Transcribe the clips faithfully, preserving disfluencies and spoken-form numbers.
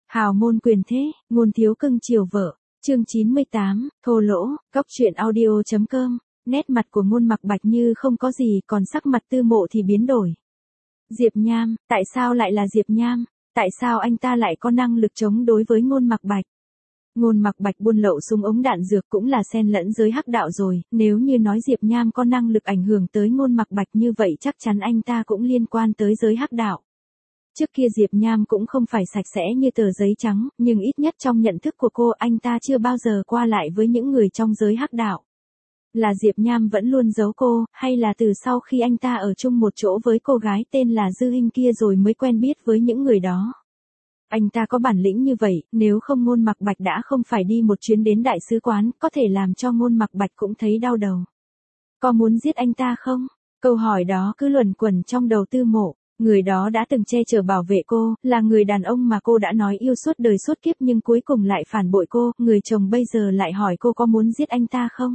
Hào môn quyền thế, ngôn thiếu cưng chiều vợ. Chương chín mươi tám, thô lỗ, góc truyện audio chấm com. Nét mặt của Ngôn Mặc Bạch như không có gì, còn sắc mặt Tư Mộ thì biến đổi. Diệp Nham, tại sao lại là Diệp Nham? Tại sao anh ta lại có năng lực chống đối với Ngôn Mặc Bạch? Ngôn Mặc Bạch buôn lậu súng ống đạn dược cũng là xen lẫn giới hắc đạo rồi, nếu như nói Diệp Nham có năng lực ảnh hưởng tới Ngôn Mặc Bạch như vậy chắc chắn anh ta cũng liên quan tới giới hắc đạo. Trước kia Diệp Nham cũng không phải sạch sẽ như tờ giấy trắng, nhưng ít nhất trong nhận thức của cô anh ta chưa bao giờ qua lại với những người trong giới hắc đạo. Là Diệp Nham vẫn luôn giấu cô, hay là từ sau khi anh ta ở chung một chỗ với cô gái tên là Dư Hinh kia rồi mới quen biết với những người đó. Anh ta có bản lĩnh như vậy, nếu không Ngôn Mặc Bạch đã không phải đi một chuyến đến đại sứ quán, có thể làm cho Ngôn Mặc Bạch cũng thấy đau đầu. Có muốn giết anh ta không? Câu hỏi đó cứ luẩn quẩn trong đầu Tư Mộ. Người đó đã từng che chở bảo vệ cô, là người đàn ông mà cô đã nói yêu suốt đời suốt kiếp nhưng cuối cùng lại phản bội cô, người chồng bây giờ lại hỏi cô có muốn giết anh ta không?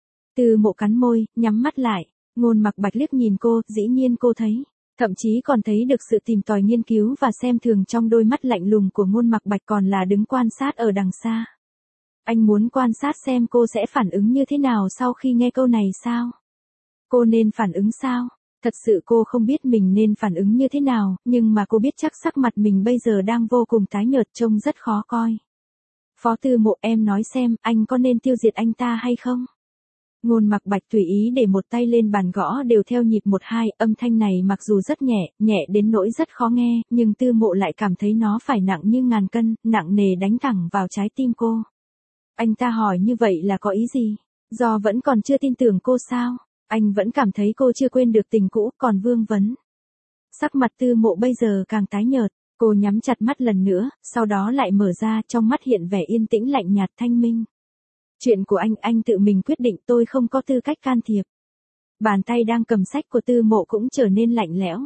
Tư Mộ cắn môi, nhắm mắt lại, Ngôn Mặc Bạch liếc nhìn cô, dĩ nhiên cô thấy, thậm chí còn thấy được sự tìm tòi nghiên cứu và xem thường trong đôi mắt lạnh lùng của Ngôn Mặc Bạch còn là đứng quan sát ở đằng xa. Anh muốn quan sát xem cô sẽ phản ứng như thế nào sau khi nghe câu này sao? Cô nên phản ứng sao? Thật sự cô không biết mình nên phản ứng như thế nào, nhưng mà cô biết chắc sắc mặt mình bây giờ đang vô cùng tái nhợt trông rất khó coi. Phó Tư Mộ, em nói xem, anh có nên tiêu diệt anh ta hay không? Ngôn Mặc Bạch tùy ý để một tay lên bàn gõ đều theo nhịp một hai, âm thanh này mặc dù rất nhẹ, nhẹ đến nỗi rất khó nghe, nhưng Tư Mộ lại cảm thấy nó phải nặng như ngàn cân, nặng nề đánh thẳng vào trái tim cô. Anh ta hỏi như vậy là có ý gì? Do vẫn còn chưa tin tưởng cô sao? Anh vẫn cảm thấy cô chưa quên được tình cũ, còn vương vấn. Sắc mặt Tư Mộ bây giờ càng tái nhợt, cô nhắm chặt mắt lần nữa, sau đó lại mở ra, trong mắt hiện vẻ yên tĩnh lạnh nhạt thanh minh. Chuyện của anh, anh tự mình quyết định, tôi không có tư cách can thiệp. Bàn tay đang cầm sách của Tư Mộ cũng trở nên lạnh lẽo.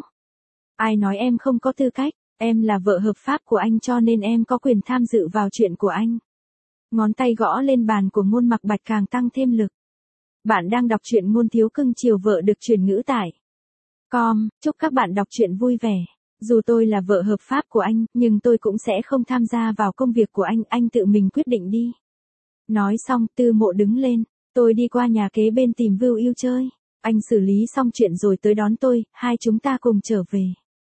Ai nói em không có tư cách, em là vợ hợp pháp của anh cho nên em có quyền tham dự vào chuyện của anh. Ngón tay gõ lên bàn của Ngôn Mặc Bạch càng tăng thêm lực. Bạn đang đọc truyện Ngôn Thiếu Cưng Chiều Vợ được truyền ngữ tải. Com, chúc các bạn đọc truyện vui vẻ. Dù tôi là vợ hợp pháp của anh, nhưng tôi cũng sẽ không tham gia vào công việc của anh, anh tự mình quyết định đi. Nói xong, Tư Mộ đứng lên, tôi đi qua nhà kế bên tìm Vưu Yêu chơi. Anh xử lý xong chuyện rồi tới đón tôi, hai chúng ta cùng trở về.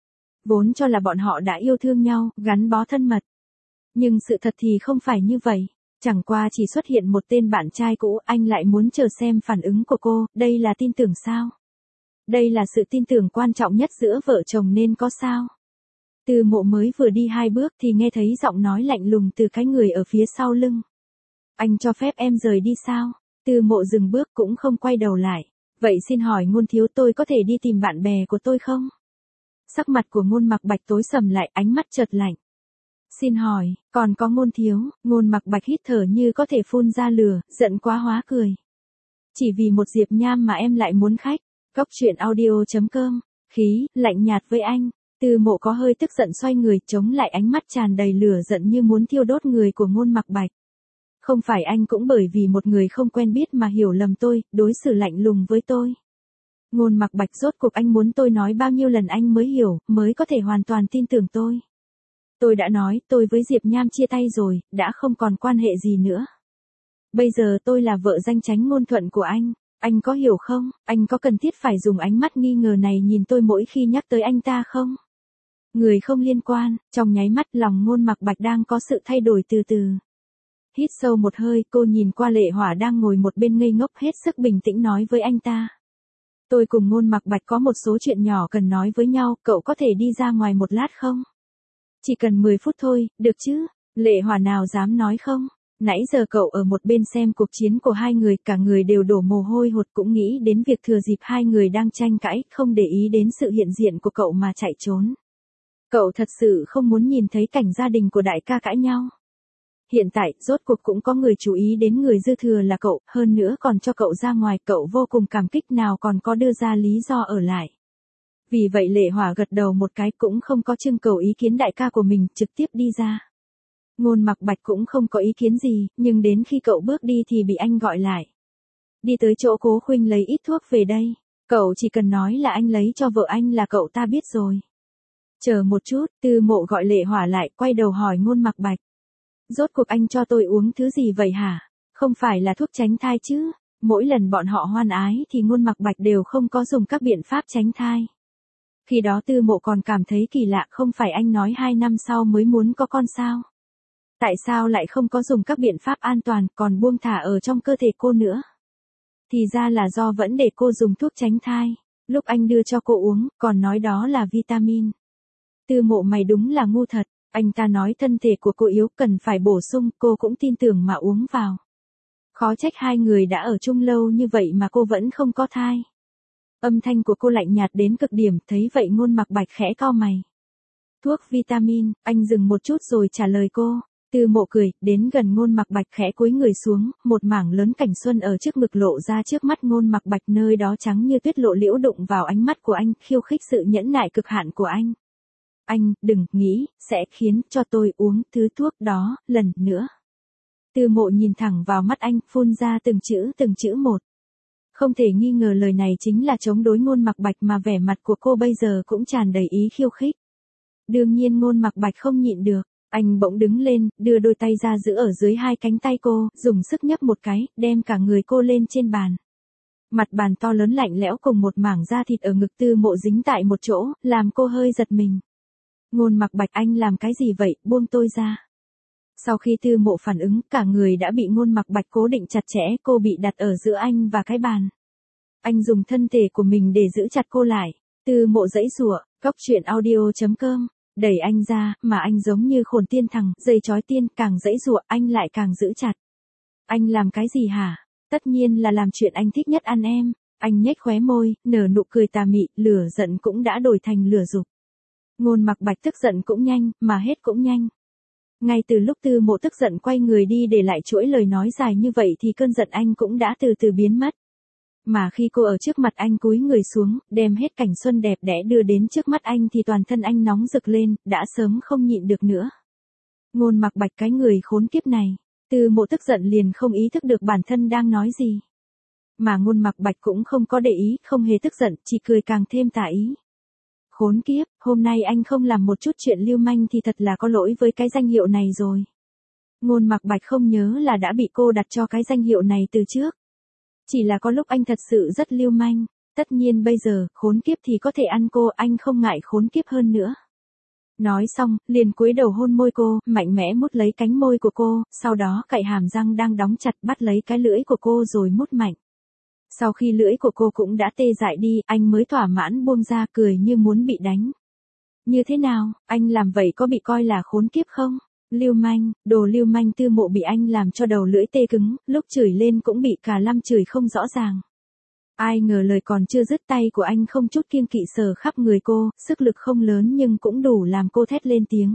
Vốn cho là bọn họ đã yêu thương nhau, gắn bó thân mật. Nhưng sự thật thì không phải như vậy. Chẳng qua chỉ xuất hiện một tên bạn trai cũ, anh lại muốn chờ xem phản ứng của cô, đây là tin tưởng sao? Đây là sự tin tưởng quan trọng nhất giữa vợ chồng nên có sao? Tư Mộ mới vừa đi hai bước thì nghe thấy giọng nói lạnh lùng từ cái người ở phía sau lưng. Anh cho phép em rời đi sao? Tư Mộ dừng bước cũng không quay đầu lại. Vậy xin hỏi Ngôn thiếu, tôi có thể đi tìm bạn bè của tôi không? Sắc mặt của Ngôn Mặc Bạch tối sầm lại, ánh mắt chợt lạnh. Xin hỏi, còn có Ngôn thiếu? Ngôn Mặc Bạch hít thở như có thể phun ra lửa, giận quá hóa cười. Chỉ vì một Diệp Nham mà em lại muốn khách. Góc truyện audio chấm com. Khí, lạnh nhạt với anh. Tư Mộ có hơi tức giận xoay người chống lại ánh mắt tràn đầy lửa giận như muốn thiêu đốt người của Ngôn Mặc Bạch. Không phải anh cũng bởi vì một người không quen biết mà hiểu lầm tôi, đối xử lạnh lùng với tôi. Ngôn Mặc Bạch, rốt cuộc anh muốn tôi nói bao nhiêu lần anh mới hiểu, mới có thể hoàn toàn tin tưởng tôi. Tôi đã nói, tôi với Diệp Nham chia tay rồi, đã không còn quan hệ gì nữa. Bây giờ tôi là vợ danh chánh ngôn thuận của anh, anh có hiểu không? Anh có cần thiết phải dùng ánh mắt nghi ngờ này nhìn tôi mỗi khi nhắc tới anh ta không? Người không liên quan, trong nháy mắt lòng Ngôn Mặc Bạch đang có sự thay đổi từ từ. Hít sâu một hơi, cô nhìn qua Lệ Hỏa đang ngồi một bên ngây ngốc hết sức bình tĩnh nói với anh ta. Tôi cùng Ngôn Mặc Bạch có một số chuyện nhỏ cần nói với nhau, cậu có thể đi ra ngoài một lát không? Chỉ cần mười phút thôi, được chứ? Lệ Hỏa nào dám nói không? Nãy giờ cậu ở một bên xem cuộc chiến của hai người, cả người đều đổ mồ hôi hột, cũng nghĩ đến việc thừa dịp hai người đang tranh cãi, không để ý đến sự hiện diện của cậu mà chạy trốn. Cậu thật sự không muốn nhìn thấy cảnh gia đình của đại ca cãi nhau. Hiện tại, rốt cuộc cũng có người chú ý đến người dư thừa là cậu, hơn nữa còn cho cậu ra ngoài, cậu vô cùng cảm kích nào còn có đưa ra lý do ở lại. Vì vậy Lệ Hỏa gật đầu một cái cũng không có trưng cầu ý kiến đại ca của mình, trực tiếp đi ra. Ngôn Mặc Bạch cũng không có ý kiến gì, nhưng đến khi cậu bước đi thì bị anh gọi lại. Đi tới chỗ Cố Khuynh lấy ít thuốc về đây. Cậu chỉ cần nói là anh lấy cho vợ anh là cậu ta biết rồi. Chờ một chút, Tư Mộ gọi Lệ Hỏa lại, quay đầu hỏi Ngôn Mặc Bạch. Rốt cuộc anh cho tôi uống thứ gì vậy hả? Không phải là thuốc tránh thai chứ? Mỗi lần bọn họ hoan ái thì Ngôn Mặc Bạch đều không có dùng các biện pháp tránh thai. Khi đó Tư Mộ còn cảm thấy kỳ lạ, không phải anh nói hai năm sau mới muốn có con sao? Tại sao lại không có dùng các biện pháp an toàn, còn buông thả ở trong cơ thể cô nữa? Thì ra là do vẫn để cô dùng thuốc tránh thai. Lúc anh đưa cho cô uống, còn nói đó là vitamin. Tư Mộ mày đúng là ngu thật, anh ta nói thân thể của cô yếu cần phải bổ sung, cô cũng tin tưởng mà uống vào. Khó trách hai người đã ở chung lâu như vậy mà cô vẫn không có thai. Âm thanh của cô lạnh nhạt đến cực điểm, thấy vậy Ngôn Mặc Bạch khẽ cau mày. Thuốc vitamin, anh dừng một chút rồi trả lời cô. Tư Mộ cười, đến gần Ngôn Mặc Bạch khẽ cúi người xuống, một mảng lớn cảnh xuân ở trước ngực lộ ra trước mắt Ngôn Mặc Bạch, nơi đó trắng như tuyết lộ liễu đụng vào ánh mắt của anh, khiêu khích sự nhẫn nại cực hạn của anh. Anh, đừng nghĩ, sẽ khiến cho tôi uống thứ thuốc đó, lần nữa. Tư Mộ nhìn thẳng vào mắt anh, phun ra từng chữ từng chữ một. Không thể nghi ngờ lời này chính là chống đối Ngôn Mặc Bạch mà vẻ mặt của cô bây giờ cũng tràn đầy ý khiêu khích. Đương nhiên Ngôn Mặc Bạch không nhịn được, anh bỗng đứng lên, đưa đôi tay ra giữ ở dưới hai cánh tay cô, dùng sức nhấc một cái, đem cả người cô lên trên bàn. Mặt bàn to lớn lạnh lẽo cùng một mảng da thịt ở ngực Tư Mộ dính tại một chỗ, làm cô hơi giật mình. Ngôn Mặc Bạch, anh làm cái gì vậy, buông tôi ra. Sau khi Tư Mộ phản ứng, cả người đã bị Ngôn Mặc Bạch cố định chặt chẽ, cô bị đặt ở giữa anh và cái bàn. Anh dùng thân thể của mình để giữ chặt cô lại. Tư Mộ giãy giụa, Cóc Truyện Audio chấm com, đẩy anh ra, mà anh giống như khổn tiên thằng, dây chói tiên, càng giãy giụa anh lại càng giữ chặt. Anh làm cái gì hả? Tất nhiên là làm chuyện anh thích nhất ăn em. Anh nhếch khóe môi, nở nụ cười tà mị, lửa giận cũng đã đổi thành lửa dục. Ngôn Mặc Bạch tức giận cũng nhanh, mà hết cũng nhanh. Ngay từ lúc Tư Mộ tức giận quay người đi để lại chuỗi lời nói dài như vậy thì cơn giận anh cũng đã từ từ biến mất. Mà khi cô ở trước mặt anh cúi người xuống, đem hết cảnh xuân đẹp đẽ đưa đến trước mắt anh thì toàn thân anh nóng rực lên, đã sớm không nhịn được nữa. Ngôn Mặc Bạch, cái người khốn kiếp này. Tư Mộ tức giận liền không ý thức được bản thân đang nói gì. Mà Ngôn Mặc Bạch cũng không có để ý, không hề tức giận, chỉ cười càng thêm tà ý. Khốn kiếp, hôm nay anh không làm một chút chuyện lưu manh thì thật là có lỗi với cái danh hiệu này rồi. Ngôn Mặc Bạch không nhớ là đã bị cô đặt cho cái danh hiệu này từ trước. Chỉ là có lúc anh thật sự rất lưu manh, tất nhiên bây giờ, khốn kiếp thì có thể ăn cô, anh không ngại khốn kiếp hơn nữa. Nói xong, liền cúi đầu hôn môi cô, mạnh mẽ mút lấy cánh môi của cô, sau đó cạy hàm răng đang đóng chặt bắt lấy cái lưỡi của cô rồi mút mạnh. Sau khi lưỡi của cô cũng đã tê dại đi, anh mới thỏa mãn buông ra, cười như muốn bị đánh. Như thế nào, anh làm vậy có bị coi là khốn kiếp không? Lưu manh, đồ lưu manh. Tư Mộ bị anh làm cho đầu lưỡi tê cứng, lúc chửi lên cũng bị cả lăm chửi không rõ ràng. Ai ngờ lời còn chưa dứt, tay của anh không chút kiêng kỵ sờ khắp người cô, sức lực không lớn nhưng cũng đủ làm cô thét lên tiếng.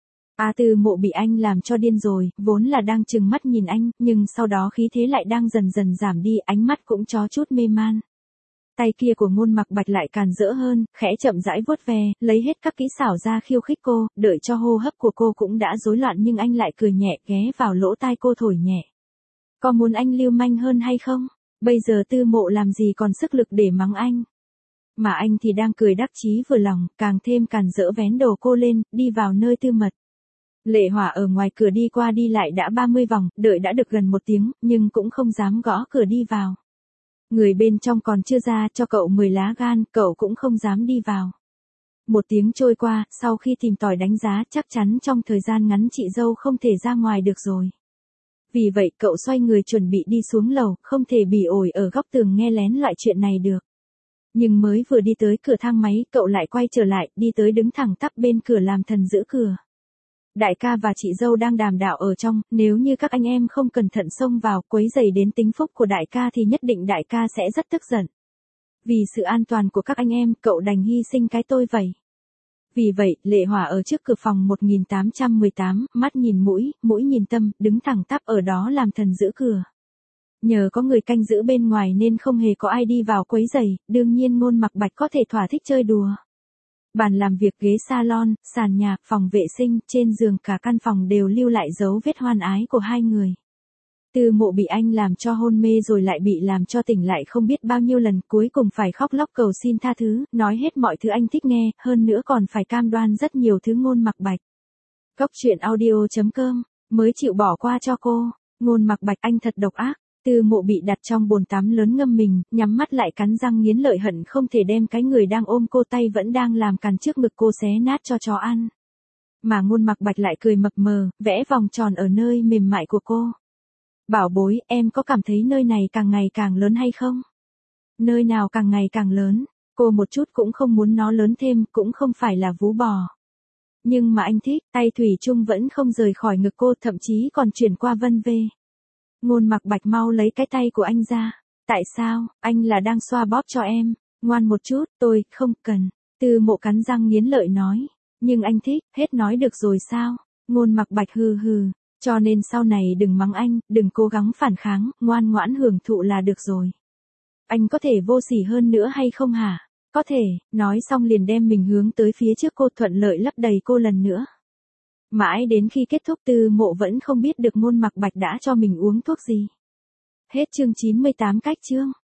A Tư Mộ bị anh làm cho điên rồi, vốn là đang trừng mắt nhìn anh, nhưng sau đó khí thế lại đang dần dần giảm đi, ánh mắt cũng có chút mê man. Tay kia của Ngôn Mặc Bạch lại càn rỡ hơn, khẽ chậm rãi vuốt ve, lấy hết các kỹ xảo ra khiêu khích cô, đợi cho hô hấp của cô cũng đã rối loạn nhưng anh lại cười nhẹ, ghé vào lỗ tai cô thổi nhẹ. Có muốn anh lưu manh hơn hay không? Bây giờ Tư Mộ làm gì còn sức lực để mắng anh. Mà anh thì đang cười đắc chí vừa lòng, càng thêm càn rỡ vén đầu cô lên, đi vào nơi tư mật. Lệ Hỏa ở ngoài cửa đi qua đi lại đã ba mươi vòng, đợi đã được gần một tiếng, nhưng cũng không dám gõ cửa đi vào. Người bên trong còn chưa ra, cho cậu mười lá gan, cậu cũng không dám đi vào. Một tiếng trôi qua, sau khi tìm tòi đánh giá, chắc chắn trong thời gian ngắn chị dâu không thể ra ngoài được rồi. Vì vậy cậu xoay người chuẩn bị đi xuống lầu, không thể bỉ ổi ở góc tường nghe lén loại chuyện này được. Nhưng mới vừa đi tới cửa thang máy, cậu lại quay trở lại, đi tới đứng thẳng tắp bên cửa làm thần giữ cửa. Đại ca và chị dâu đang đàm đạo ở trong, nếu như các anh em không cẩn thận xông vào, quấy rầy đến tính phúc của đại ca thì nhất định đại ca sẽ rất tức giận. Vì sự an toàn của các anh em, cậu đành hy sinh cái tôi vậy. Vì vậy, Lệ Hỏa ở trước cửa phòng một nghìn tám trăm mười tám, mắt nhìn mũi, mũi nhìn tâm, đứng thẳng tắp ở đó làm thần giữ cửa. Nhờ có người canh giữ bên ngoài nên không hề có ai đi vào quấy rầy, đương nhiên Ngôn Mặc Bạch có thể thỏa thích chơi đùa. Bàn làm việc, ghế salon, sàn nhà, phòng vệ sinh, trên giường, cả căn phòng đều lưu lại dấu vết hoan ái của hai người. Tư Mộ bị anh làm cho hôn mê rồi lại bị làm cho tỉnh lại không biết bao nhiêu lần, cuối cùng phải khóc lóc cầu xin tha thứ, nói hết mọi thứ anh thích nghe, hơn nữa còn phải cam đoan rất nhiều thứ Ngôn Mặc Bạch. Cốc truyện audio chấm com, mới chịu bỏ qua cho cô. Ngôn Mặc Bạch, anh thật độc ác. Tư Mộ bị đặt trong bồn tắm lớn ngâm mình, nhắm mắt lại cắn răng nghiến lợi hận không thể đem cái người đang ôm cô tay vẫn đang làm càn trước ngực cô xé nát cho chó ăn. Mà Ngôn Mặc Bạch lại cười mập mờ, vẽ vòng tròn ở nơi mềm mại của cô. Bảo bối, em có cảm thấy nơi này càng ngày càng lớn hay không? Nơi nào càng ngày càng lớn? Cô một chút cũng không muốn nó lớn thêm, cũng không phải là vú bò. Nhưng mà anh thích, tay thủy chung vẫn không rời khỏi ngực cô, thậm chí còn chuyển qua vân vê. Ngôn Mặc Bạch mau lấy cái tay của anh ra. Tại sao, anh là đang xoa bóp cho em. Ngoan một chút, tôi, không cần. Tư Mộ cắn răng nghiến lợi nói. Nhưng anh thích, hết nói được rồi sao? Ngôn Mặc Bạch hừ hừ. Cho nên sau này đừng mắng anh, đừng cố gắng phản kháng, ngoan ngoãn hưởng thụ là được rồi. Anh có thể vô sỉ hơn nữa hay không hả? Có thể, nói xong liền đem mình hướng tới phía trước cô, thuận lợi lấp đầy cô lần nữa. Mãi đến khi kết thúc Tư Mộ vẫn không biết được Ngôn Mặc Bạch đã cho mình uống thuốc gì. Hết chương chín mươi tám cách chương.